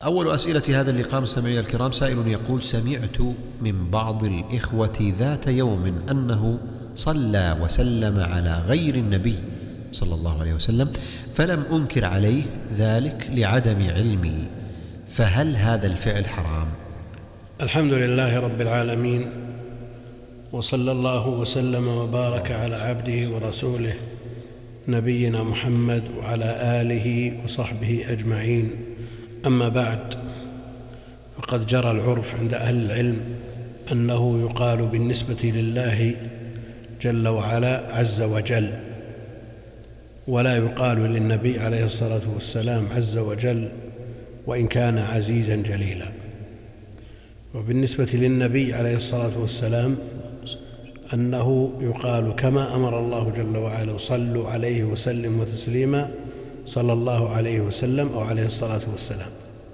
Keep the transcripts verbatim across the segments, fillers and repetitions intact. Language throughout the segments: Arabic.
أول أسئلة هذا اللقاء مستمعي الكرام، سائل يقول: سمعت من بعض الإخوة ذات يوم أنه صلى وسلم على غير النبي صلى الله عليه وسلم، فلم أنكر عليه ذلك لعدم علمي، فهل هذا الفعل حرام؟ الحمد لله رب العالمين، وصلى الله وسلم وبارك على عبده ورسوله نبينا محمد وعلى آله وصحبه أجمعين. أما بعد، فقد جرى العرف عند أهل العلم أنه يقال بالنسبة لله جل وعلا عز وجل، ولا يقال للنبي عليه الصلاة والسلام عز وجل وإن كان عزيزا جليلا. وبالنسبة للنبي عليه الصلاة والسلام أنه يقال كما أمر الله جل وعلا: صلوا عليه وسلموا تسليما، صلى الله عليه وسلم أو عليه الصلاة والسلام.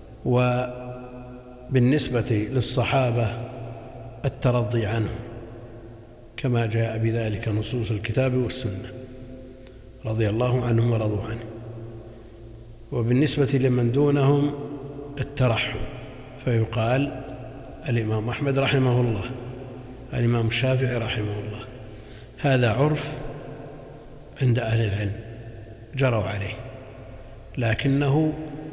وبالنسبة للصحابة الترضي عنهم كما جاء بذلك نصوص الكتاب والسنة، رضي الله عنهم ورضوا عنه. وبالنسبة لمن دونهم الترحم، فيقال الإمام أحمد رحمه الله، الإمام الشافعي رحمه الله. هذا عرف عند أهل العلم جروا عليه، لكنه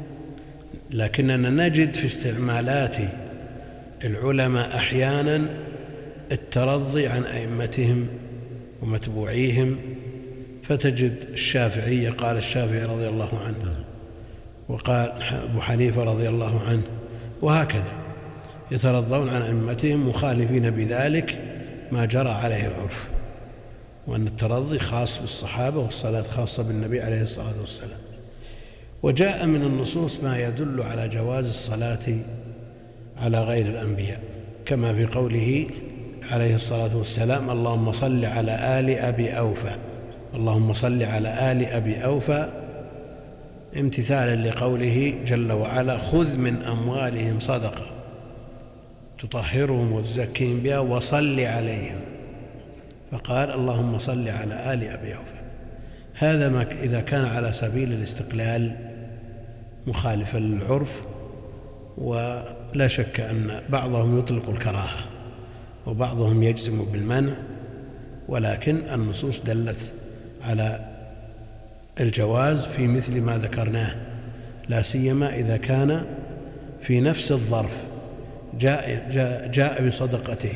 لكننا نجد في استعمالات العلماء أحيانا الترضي عن أئمتهم ومتبوعيهم، فتجد الشافعي قال الشافعي رضي الله عنه، وقال أبو حنيفة رضي الله عنه، وهكذا يترضون عن أئمتهم مخالفين بذلك ما جرى عليه العرف، وأن الترضي خاص بالصحابة والصلاة خاصة بالنبي عليه الصلاة والسلام. وجاء من النصوص ما يدل على جواز الصلاة على غير الأنبياء، كما في قوله عليه الصلاة والسلام: اللهم صل على آل أبي أوفى، اللهم صل على آل أبي أوفى، امتثالا لقوله جل وعلا: خذ من أموالهم صدقة تطهرهم وتزكيهم بها وصل عليهم، فقال: اللهم صل على آل أبي أوفى. هذا ما إذا كان على سبيل الاستقلال مخالفا للعرف، ولا شك أن بعضهم يطلق الكراهة وبعضهم يجزم بالمنع، ولكن النصوص دلت على الجواز في مثل ما ذكرناه، لا سيما إذا كان في نفس الظرف جاء, جاء, جاء بصدقته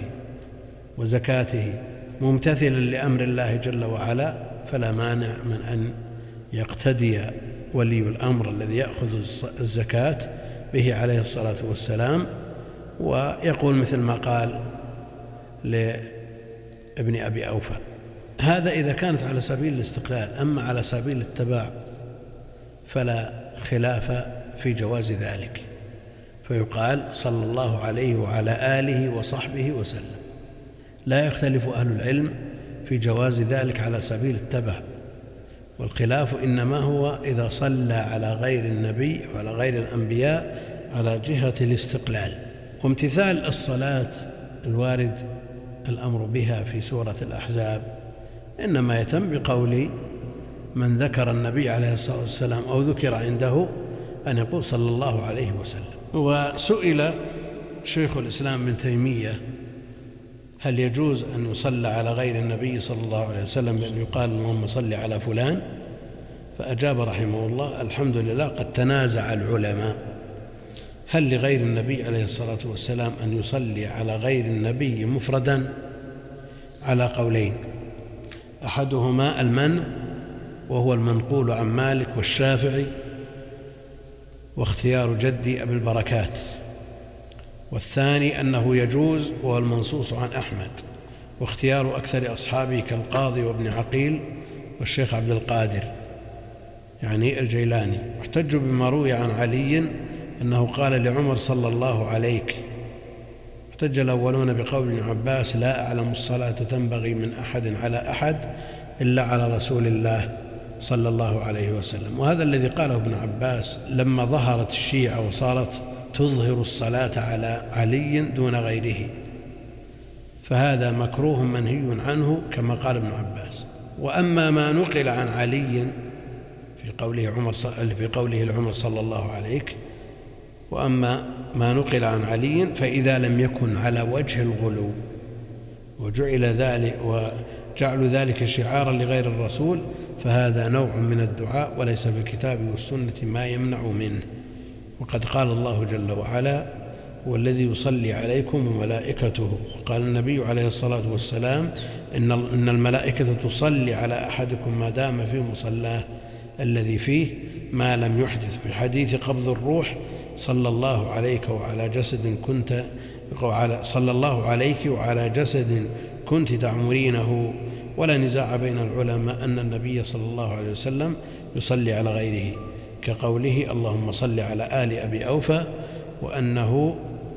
وزكاته ممتثلا لأمر الله جل وعلا، فلا مانع من أن يقتدي ولي الأمر الذي يأخذ الزكاة به عليه الصلاة والسلام، ويقول مثل ما قال لابن أبي أوفى. هذا إذا كانت على سبيل الاستقلال. أما على سبيل التبع فلا خلاف في جواز ذلك، فيقال: صلى الله عليه وعلى آله وصحبه وسلم. لا يختلف أهل العلم في جواز ذلك على سبيل التبع، والخلاف إنما هو إذا صلى على غير النبي وعلى غير الأنبياء على جهة الاستقلال. وامتثال الصلاة الوارد الأمر بها في سورة الأحزاب إنما يتم بقول من ذكر النبي عليه الصلاة والسلام أو ذكر عنده أن يقول صلى الله عليه وسلم. وسئل شيخ الإسلام ابن تيمية: هل يجوز أن يصلى على غير النبي صلى الله عليه وسلم بأن يقال اللهم صل على فلان؟ فأجاب رحمه الله: الحمد لله، قد تنازع العلماء هل لغير النبي عليه الصلاة والسلام أن يصلي على غير النبي مفردا على قولين: أحدهما المنع، وهو المنقول عن مالك والشافعي واختيار جدي أبي البركات، والثاني أنه يجوز، وهو المنصوص عن أحمد واختيار أكثر أصحابه كالقاضي وابن عقيل والشيخ عبد القادر يعني الجيلاني. واحتجوا بما روي عن علي أنه قال لعمر: صلى الله عليك. احتج الأولون بقول ابن عباس: لا أعلم الصلاة تنبغي من أحد على أحد إلا على رسول الله صلى الله عليه وسلم. وهذا الذي قاله ابن عباس لما ظهرت الشيعة وصارت تظهر الصلاة على علي دون غيره، فهذا مكروه منهي عنه كما قال ابن عباس. وأما ما نقل عن علي في قوله عمر في قوله لعمر صلى الله عليك، وأما ما نقل عن علي فإذا لم يكن على وجه الغلو وجعل ذلك وجعل ذلك شعارا لغير الرسول فهذا نوع من الدعاء وليس في الكتاب والسنة ما يمنع منه. وقد قال الله جل وعلا: والذي يصلي عليكم وملائكته. وقال النبي عليه الصلاة والسلام: إن إن الملائكة تصلي على أحدكم ما دام في مصلاه الذي فيه ما لم يحدث. في حديث قبض الروح: صلى الله عليك وعلى جسد كنت وعلى صلى الله عليك وعلى جسد كنت تعمرينه. ولا نزاع بين العلماء أن النبي صلى الله عليه وسلم يصلي على غيره، كقوله: اللهم صل على آل أبي أوفى، وأنه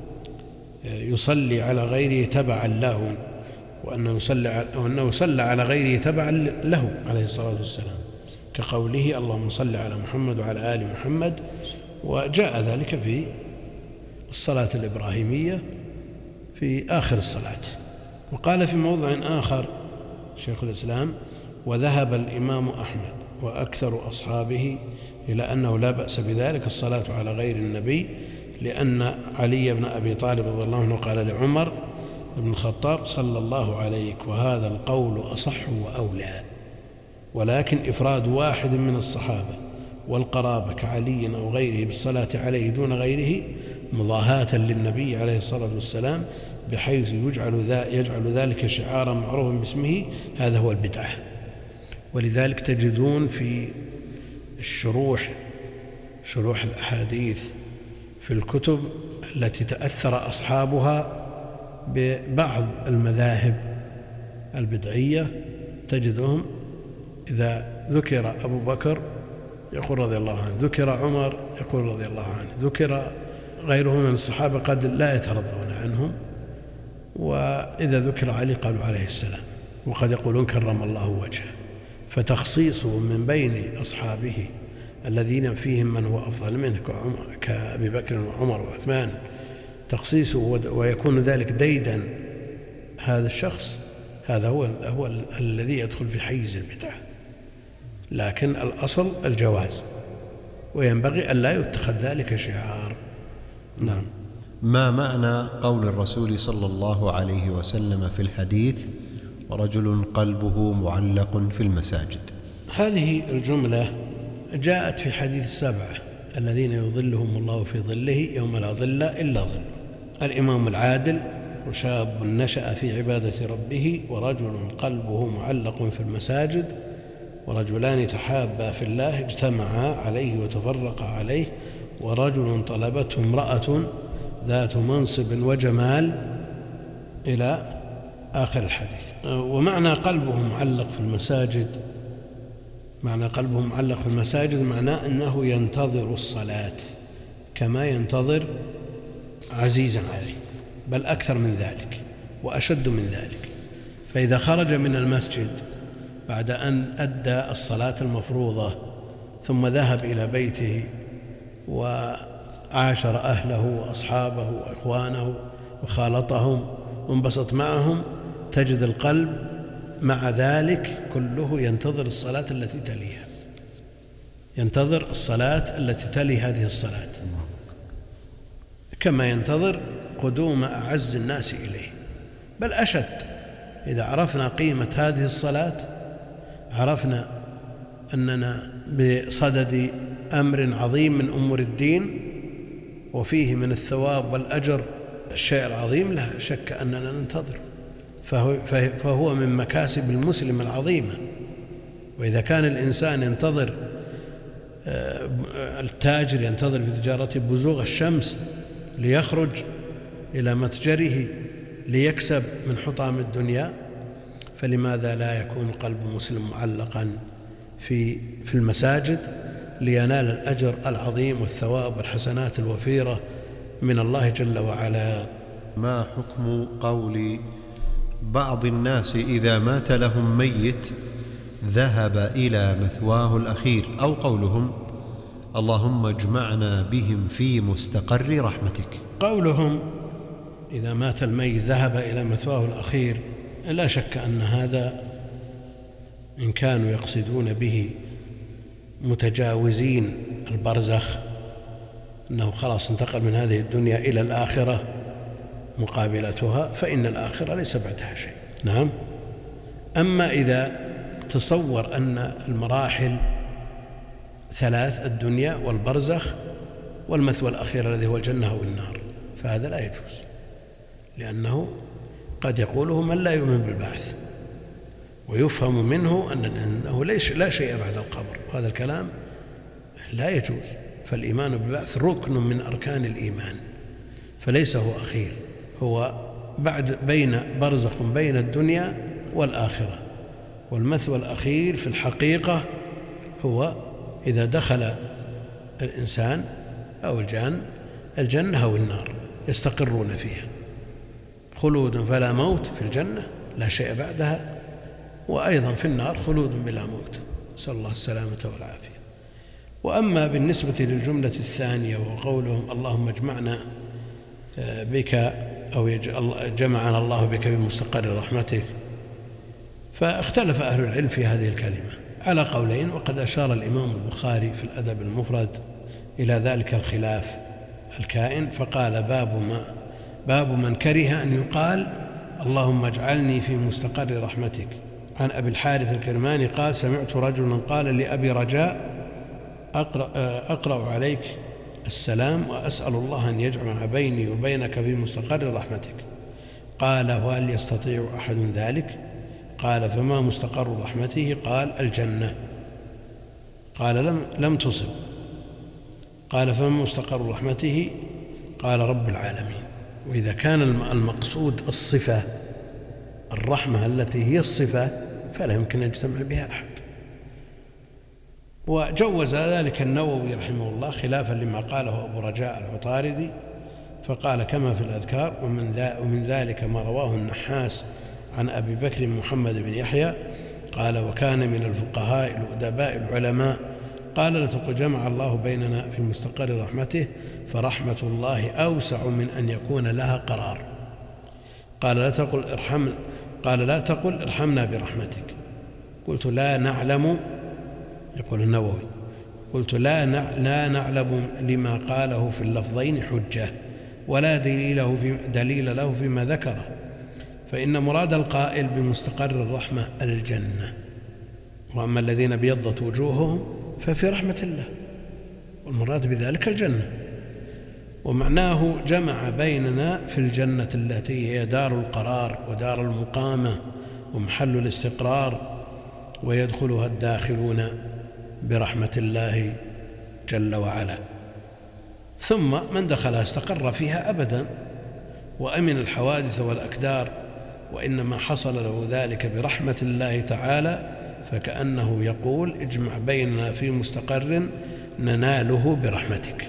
يصلي على غيره تبعا له، وأنه يصلي وأنه صلى على غيره تبعا له عليه الصلاة والسلام، كقوله: اللهم صل على محمد وعلى آل محمد. وجاء ذلك في الصلاة الإبراهيمية في آخر الصلاة. وقال في موضع آخر شيخ الإسلام: وذهب الإمام أحمد وأكثر أصحابه إلى أنه لا بأس بذلك الصلاة على غير النبي، لأن علي بن أبي طالب رضي الله عنه قال لعمر بن الخطاب: صلى الله عليك، وهذا القول أصح وأولى. ولكن إفراد واحد من الصحابة والقرابة كعلي أو غيره بالصلاة عليه دون غيره مضاهاة للنبي عليه الصلاة والسلام بحيث يجعل, يجعل ذلك شعارا معروفا باسمه، هذا هو البدعة. ولذلك تجدون في الشروح شروح الأحاديث في الكتب التي تأثر أصحابها ببعض المذاهب البدعية تجدهم إذا ذكر أبو بكر يقول رضي الله عنه، ذكر عمر يقول رضي الله عنه، ذكر غيرهم من الصحابة قد لا يترضون عنهم، وإذا ذكر علي قالوا عليه السلام، وقد يقولون كرم الله وجهه. فتخصيصه من بين أصحابه الذين فيهم من هو أفضل منه كأبي بكر وعمر وعثمان، تخصيصه ويكون ذلك ديدا هذا الشخص، هذا هو, هو الذي يدخل في حيز البدعة. لكن الأصل الجواز، وينبغي أن لا يتخذ ذلك شعار. نعم. ما معنى قول الرسول صلى الله عليه وسلم في الحديث: ورجل قلبه معلق في المساجد؟ هذه الجملة جاءت في حديث السبعة الذين يظلهم الله في ظله يوم لا ظل إلا ظله: الإمام العادل، وشاب نشأ في عبادة ربه، ورجل قلبه معلق في المساجد، ورجلان تحابا في الله اجتمعا عليه وتفرقا عليه، ورجل طلبته امرأة ذات منصب وجمال، إلى آخر الحديث. ومعنى قلبه معلق في المساجد، معنى قلبه معلق في المساجد معناه أنه ينتظر الصلاة كما ينتظر عزيزا عليه، بل أكثر من ذلك وأشد من ذلك. فإذا خرج من المسجد بعد أن أدى الصلاة المفروضة ثم ذهب إلى بيته وعاشر أهله وأصحابه وإخوانه وخالطهم وانبسط معهم، تجد القلب مع ذلك كله ينتظر الصلاة التي تليها، ينتظر الصلاة التي تلي هذه الصلاة، كما ينتظر قدوم أعز الناس إليه، بل أشد. إذا عرفنا قيمة هذه الصلاة عرفنا أننا بصدد أمر عظيم من أمور الدين، وفيه من الثواب والأجر الشيء العظيم، لا شك أننا ننتظر، فهو, فهو من مكاسب المسلم العظيمة. وإذا كان الإنسان ينتظر، التاجر ينتظر في تجارته بزوغ الشمس ليخرج إلى متجره ليكسب من حطام الدنيا، فلماذا لا يكون قلب مسلم معلقا في في المساجد لينال الأجر العظيم والثواب والحسنات الوفيرة من الله جل وعلا؟ ما حكم قول بعض الناس إذا مات لهم ميت ذهب إلى مثواه الأخير، أو قولهم: اللهم اجمعنا بهم في مستقر رحمتك؟ قولهم إذا مات الميت ذهب إلى مثواه الأخير، لا شك أن هذا إن كانوا يقصدون به متجاوزين البرزخ أنه خلاص انتقل من هذه الدنيا إلى الآخرة مقابلتها، فإن الآخرة ليس بعدها شيء. نعم. أما إذا تصور أن المراحل ثلاث: الدنيا والبرزخ والمثوى الأخير الذي هو الجنة أو النار، فهذا لا يجوز، لأنه قد يقوله من لا يؤمن بالبعث، ويفهم منه أنه لا شيء بعد القبر، وهذا الكلام لا يجوز. فالإيمان بالبعث ركن من أركان الإيمان، فليس هو أخير، هو بعد بين برزخ بين الدنيا والآخرة. والمثوى الأخير في الحقيقة هو إذا دخل الإنسان أو الجان الجنة أو النار يستقرون فيها، خلود فلا موت في الجنة لا شيء بعدها، وأيضا في النار خلود بلا موت، نسأل الله السلامة والعافية. وأما بالنسبة للجملة الثانية وقولهم اللهم اجمعنا بك أو جمعنا الله بك بمستقر رحمتك، فاختلف أهل العلم في هذه الكلمة على قولين، وقد أشار الإمام البخاري في الأدب المفرد إلى ذلك الخلاف الكائن، فقال باب ما باب من كره أن يقال اللهم اجعلني في مستقر رحمتك. عن أبي الحارث الكرماني قال سمعت رجلا قال لأبي رجاء أقرأ, أقرأ عليك السلام وأسأل الله أن يجمع بيني وبينك في مستقر رحمتك. قال وهل يستطيع أحد ذلك؟ قال فما مستقر رحمته؟ قال الجنة. قال لم, لم تصب. قال فما مستقر رحمته؟ قال رب العالمين. وإذا كان المقصود الصفة الرحمة التي هي الصفة فلا يمكن أن يجتمع بها أحد. وجوز ذلك النووي رحمه الله خلافا لما قاله أبو رجاء العطاردي، فقال كما في الأذكار ومن ذلك ما رواه النحاس عن أبي بكر محمد بن يحيى قال وكان من الفقهاء الأدباء العلماء قال لتقل جمع الله بيننا في مستقر رحمته فرحمة الله أوسع من أن يكون لها قرار. قال لا تقل ارحم قال لا تقل ارحمنا برحمتك. قلت لا نعلم، يقول النووي، قلت لا لا نعلم لما قاله في اللفظين حجة ولا دليله في دليل له فيما ذكره، فإن مراد القائل بمستقر الرحمة الجنة، وأما الذين بيضت وجوههم ففي رحمة الله، والمراد بذلك الجنة. ومعناه جمع بيننا في الجنة التي هي دار القرار ودار المقامة ومحل الاستقرار، ويدخلها الداخلون برحمة الله جل وعلا. ثم من دخلها استقر فيها أبدا وأمن الحوادث والأكدار، وإنما حصل له ذلك برحمة الله تعالى، فكأنه يقول اجمع بيننا في مستقر نناله برحمتك.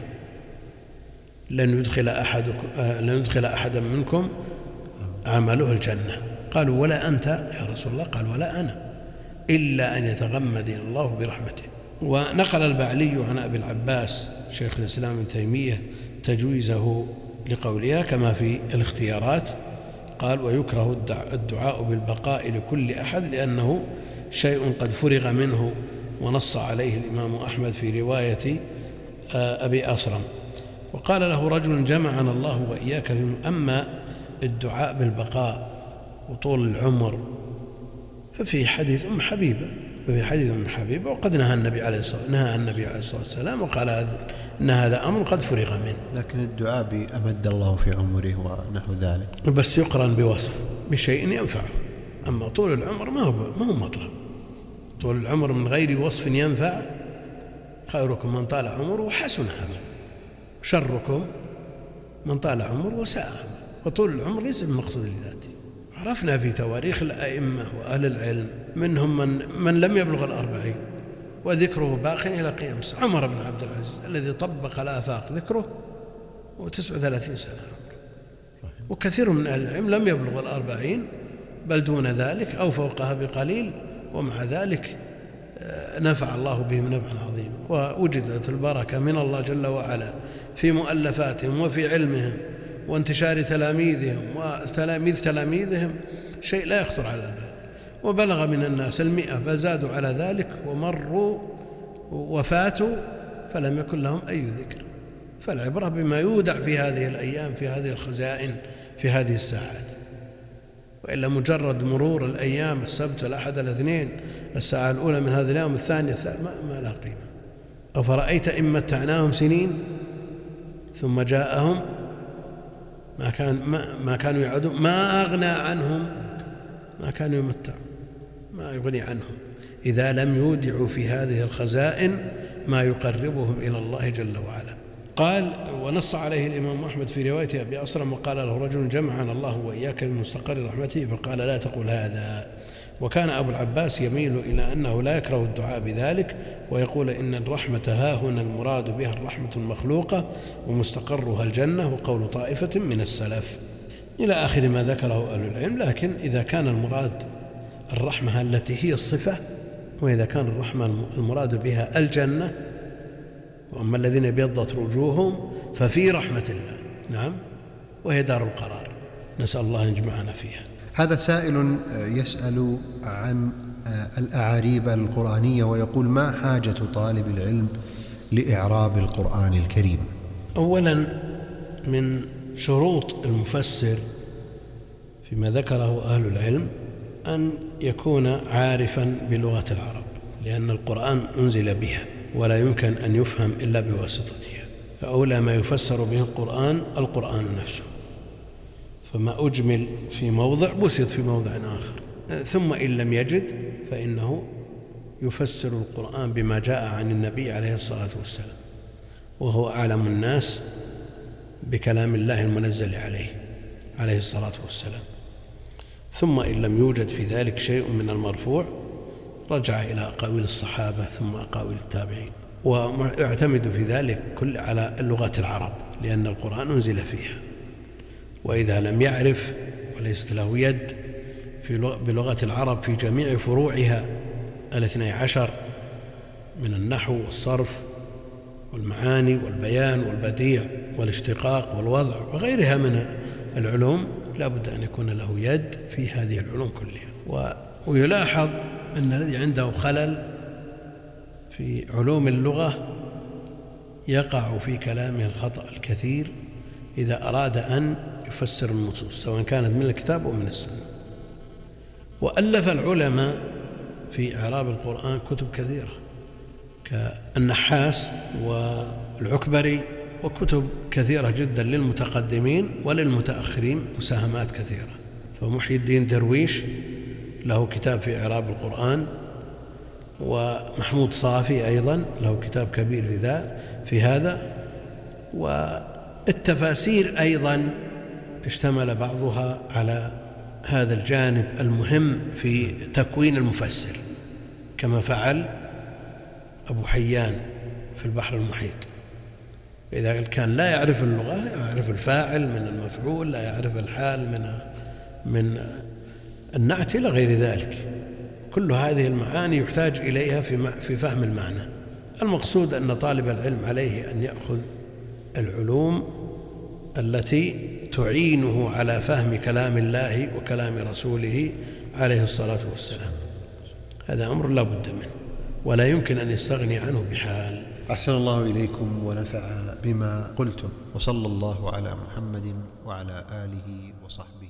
لن يدخل أحد لن يدخل أحدا منكم عمله الجنة. قالوا ولا أنت يا رسول الله؟ قال ولا أنا، إلا أن يتغمدني الله برحمته. ونقل البعلي عن أبي العباس شيخ الإسلام ابن تيمية تجويزه لقولها كما في الاختيارات، قال ويكره الدعاء بالبقاء لكل أحد لأنه شيء قد فرغ منه، ونص عليه الإمام أحمد في رواية أبي أصرم. وقال له رجل جمعنا الله وإياك في أما الدعاء بالبقاء وطول العمر ففي حديث أم حبيبة ففي حديث أم حبيبة وقد نهى النبي عليه الصلاة نهى النبي عليه الصلاة والسلام وقال أن هذا أمر قد فرغ منه. لكن الدعاء بأمد الله في عمره ونحو ذلك بس يقرن بوصف بشيء ينفعه. أما طول العمر ما هو ما هو مطلب. طول العمر من غير وصف ينفع خيركم من طال عمره وحسن عمله، شركم من طال عمره وساء عمله. وطول العمر ليس بمقصد لذاته. عرفنا في تواريخ الأئمة وأهل العلم منهم من, من لم يبلغ الأربعين وذكره باق إلى قيام الساعة. عمر بن عبد العزيز الذي طبق الآفاق ذكره وتسع وثلاثين سنة عمره. وكثير من أهل العلم لم يبلغ الأربعين بل دون ذلك أو فوقها بقليل، ومع ذلك نفع الله بهم نفعا عظيما، ووجدت البركة من الله جل وعلا في مؤلفاتهم وفي علمهم وانتشار تلاميذهم وتلاميذ تلاميذهم شيء لا يخطر على البال. وبلغ من الناس المئة بل زادوا على ذلك ومروا وفاتوا فلم يكن لهم أي ذكر. فالعبرة بما يودع في هذه الأيام، في هذه الخزائن، في هذه الساعات. وإلا مجرد مرور الأيام، السبت الأحد الاثنين، الساعة الأولى من هذا اليوم، الثانية الثالث، ما, ما لا قيمة. أفرأيت إن متعناهم سنين ثم جاءهم ما, كان ما, ما كانوا يعدون ما أغنى عنهم ما كانوا يمتعون، ما يغني عنهم إذا لم يودعوا في هذه الخزائن ما يقربهم إلى الله جل وعلا. قال: ونص عليه الإمام أحمد في رواية أبي أصرم: وقال له رجل: جمعنا الله وإياك بمستقر رحمته، فقال: لا تقول هذا. وكان أبو العباس يميل إلى أنه لا يكره الدعاء بذلك، ويقول إن الرحمة ها هنا المراد بها الرحمة المخلوقة ومستقرها الجنة، وقول طائفة من السلف، إلى آخر ما ذكره أهل العلم. لكن إذا كان المراد الرحمة التي هي الصفة، وإذا كان الرحمة المراد بها الجنة، وأما الذين ابيضت وجوههم ففي رحمة الله، نعم، وهي دار القرار، نسأل الله أن يجمعنا فيها. هذا سائل يسأل عن الأعاريب القرآنية ويقول: ما حاجة طالب العلم لإعراب القرآن الكريم؟ أولا، من شروط المفسر فيما ذكره أهل العلم أن يكون عارفا بلغة العرب، لأن القرآن أنزل بها ولا يمكن أن يفهم إلا بواسطتها، فأولى ما يفسر به القرآن القرآن نفسه، فما أجمل في موضع بسط في موضع آخر. ثم إن لم يجد فإنه يفسر القرآن بما جاء عن النبي عليه الصلاة والسلام، وهو أعلم الناس بكلام الله المنزل عليه عليه الصلاة والسلام. ثم إن لم يوجد في ذلك شيء من المرفوع رجع إلى أقاويل الصحابة ثم أقاويل التابعين، ويعتمد في ذلك كل على اللغة العرب، لأن القرآن أنزل فيها. وإذا لم يعرف وليست له يد في بلغة العرب في جميع فروعها الاثني عشر من النحو والصرف والمعاني والبيان والبديع والاشتقاق والوضع وغيرها من العلوم، لا بد أن يكون له يد في هذه العلوم كلها. ويلاحظ أن الذي عنده خلل في علوم اللغة يقع في كلامه الخطأ الكثير إذا أراد أن يفسر النصوص، سواء كانت من الكتاب أو من السنة. وألف العلماء في إعراب القرآن كتب كثيرة كالنحاس والعكبري، وكتب كثيرة جدا للمتقدمين وللمتأخرين، مساهمات كثيرة. فمحي الدين درويش له كتاب في إعراب القرآن، ومحمود صافي أيضا له كتاب كبير في ذا في هذا. والتفاسير أيضا اشتمل بعضها على هذا الجانب المهم في تكوين المفسر، كما فعل أبو حيان في البحر المحيط. إذا كان لا يعرف اللغة، يعرف الفاعل من المفعول، لا يعرف الحال من من النعت إلى غير ذلك. كل هذه المعاني يحتاج إليها في في فهم المعنى. المقصود أن طالب العلم عليه أن يأخذ العلوم التي تعينه على فهم كلام الله وكلام رسوله عليه الصلاة والسلام. هذا أمر لا بد منه ولا يمكن أن يستغني عنه بحال. أحسن الله إليكم ونفع بما قلتم، وصلى الله على محمد وعلى آله وصحبه.